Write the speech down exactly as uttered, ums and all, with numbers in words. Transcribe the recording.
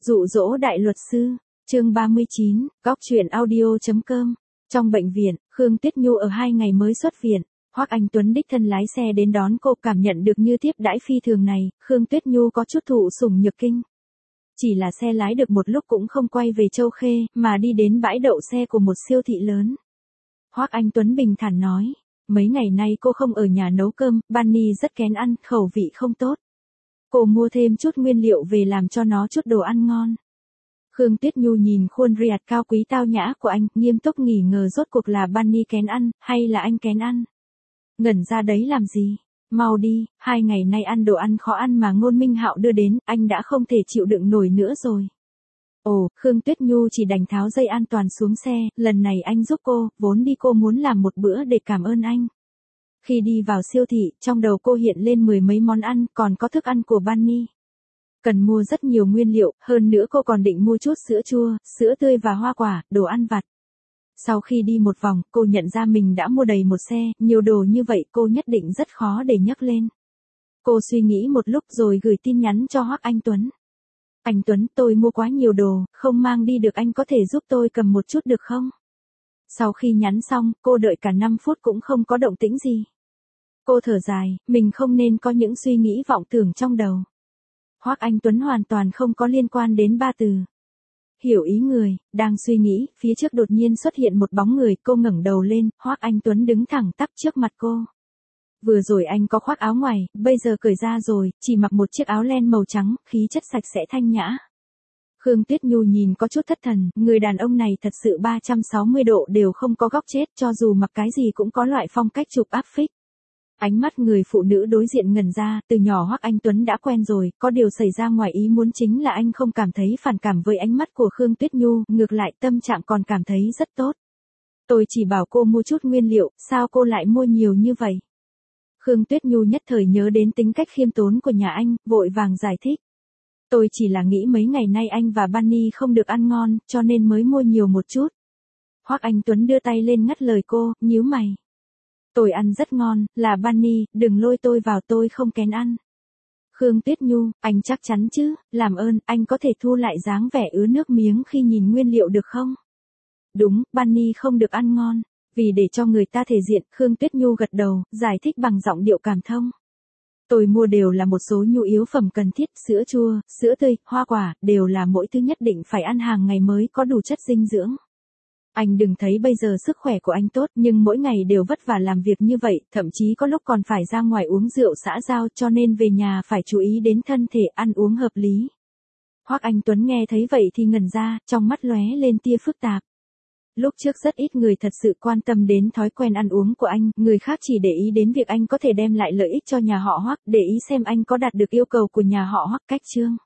Dụ dỗ đại luật sư, chương ba mươi chín, góc truyện audio chấm com. Trong bệnh viện, Khương Tuyết Nhu ở hai ngày mới xuất viện, Hoắc Anh Tuấn đích thân lái xe đến đón cô. Cảm nhận được như tiếp đãi phi thường này, Khương Tuyết Nhu có chút thụ sủng nhược kinh. Chỉ là xe lái được một lúc cũng không quay về Châu Khê, mà đi đến bãi đậu xe của một siêu thị lớn. Hoắc Anh Tuấn bình thản nói, mấy ngày nay cô không ở nhà nấu cơm, Bunny rất kén ăn, khẩu vị không tốt. Cô mua thêm chút nguyên liệu về làm cho nó chút đồ ăn ngon. Khương Tuyết Nhu nhìn khuôn riat cao quý tao nhã của anh, nghiêm túc nghỉ ngờ rốt cuộc là Bunny kén ăn, hay là anh kén ăn. Ngẩn ra đấy làm gì? Mau đi, hai ngày nay ăn đồ ăn khó ăn mà Ngôn Minh Hạo đưa đến, anh đã không thể chịu đựng nổi nữa rồi. Ồ, Khương Tuyết Nhu chỉ đành tháo dây an toàn xuống xe, lần này anh giúp cô, vốn đi cô muốn làm một bữa để cảm ơn anh. Khi đi vào siêu thị, trong đầu cô hiện lên mười mấy món ăn, còn có thức ăn của Bunny. Cần mua rất nhiều nguyên liệu, hơn nữa cô còn định mua chút sữa chua, sữa tươi và hoa quả, đồ ăn vặt. Sau khi đi một vòng, cô nhận ra mình đã mua đầy một xe, nhiều đồ như vậy cô nhất định rất khó để nhấc lên. Cô suy nghĩ một lúc rồi gửi tin nhắn cho Hoắc Anh Tuấn. Anh Tuấn, tôi mua quá nhiều đồ, không mang đi được, anh có thể giúp tôi cầm một chút được không? Sau khi nhắn xong, cô đợi cả năm phút cũng không có động tĩnh gì. Cô thở dài, mình không nên có những suy nghĩ vọng tưởng trong đầu. Hoắc Anh Tuấn hoàn toàn không có liên quan đến ba từ. Hiểu ý người, đang suy nghĩ, phía trước đột nhiên xuất hiện một bóng người, cô ngẩng đầu lên, Hoắc Anh Tuấn đứng thẳng tắp trước mặt cô. Vừa rồi anh có khoác áo ngoài, bây giờ cởi ra rồi, chỉ mặc một chiếc áo len màu trắng, khí chất sạch sẽ thanh nhã. Khương Tuyết Nhu nhìn có chút thất thần, người đàn ông này thật sự ba trăm sáu mươi độ đều không có góc chết, cho dù mặc cái gì cũng có loại phong cách chụp áp phích. Ánh mắt người phụ nữ đối diện ngẩn ra, từ nhỏ Hoắc Anh Tuấn đã quen rồi, có điều xảy ra ngoài ý muốn chính là anh không cảm thấy phản cảm với ánh mắt của Khương Tuyết Nhu, ngược lại tâm trạng còn cảm thấy rất tốt. Tôi chỉ bảo cô mua chút nguyên liệu, sao cô lại mua nhiều như vậy? Khương Tuyết Nhu nhất thời nhớ đến tính cách khiêm tốn của nhà anh, vội vàng giải thích. Tôi chỉ là nghĩ mấy ngày nay anh và Bunny không được ăn ngon, cho nên mới mua nhiều một chút. Hoắc Anh Tuấn đưa tay lên ngắt lời cô, nhíu mày. Tôi ăn rất ngon, là Bunny, đừng lôi tôi vào, tôi không kén ăn. Khương Tuyết Nhu, anh chắc chắn chứ, làm ơn, anh có thể thu lại dáng vẻ ứa nước miếng khi nhìn nguyên liệu được không? Đúng, Bunny không được ăn ngon. Vì để cho người ta thể diện, Khương Tuyết Nhu gật đầu, giải thích bằng giọng điệu cảm thông. Tôi mua đều là một số nhu yếu phẩm cần thiết, sữa chua, sữa tươi, hoa quả, đều là mỗi thứ nhất định phải ăn hàng ngày mới có đủ chất dinh dưỡng. Anh đừng thấy bây giờ sức khỏe của anh tốt, nhưng mỗi ngày đều vất vả làm việc như vậy, thậm chí có lúc còn phải ra ngoài uống rượu xã giao, cho nên về nhà phải chú ý đến thân thể, ăn uống hợp lý. Hoắc Anh Tuấn nghe thấy vậy thì ngẩn ra, trong mắt lóe lên tia phức tạp. Lúc trước rất ít người thật sự quan tâm đến thói quen ăn uống của anh, người khác chỉ để ý đến việc anh có thể đem lại lợi ích cho nhà họ Hoắc, để ý xem anh có đạt được yêu cầu của nhà họ Hoắc. Cách chương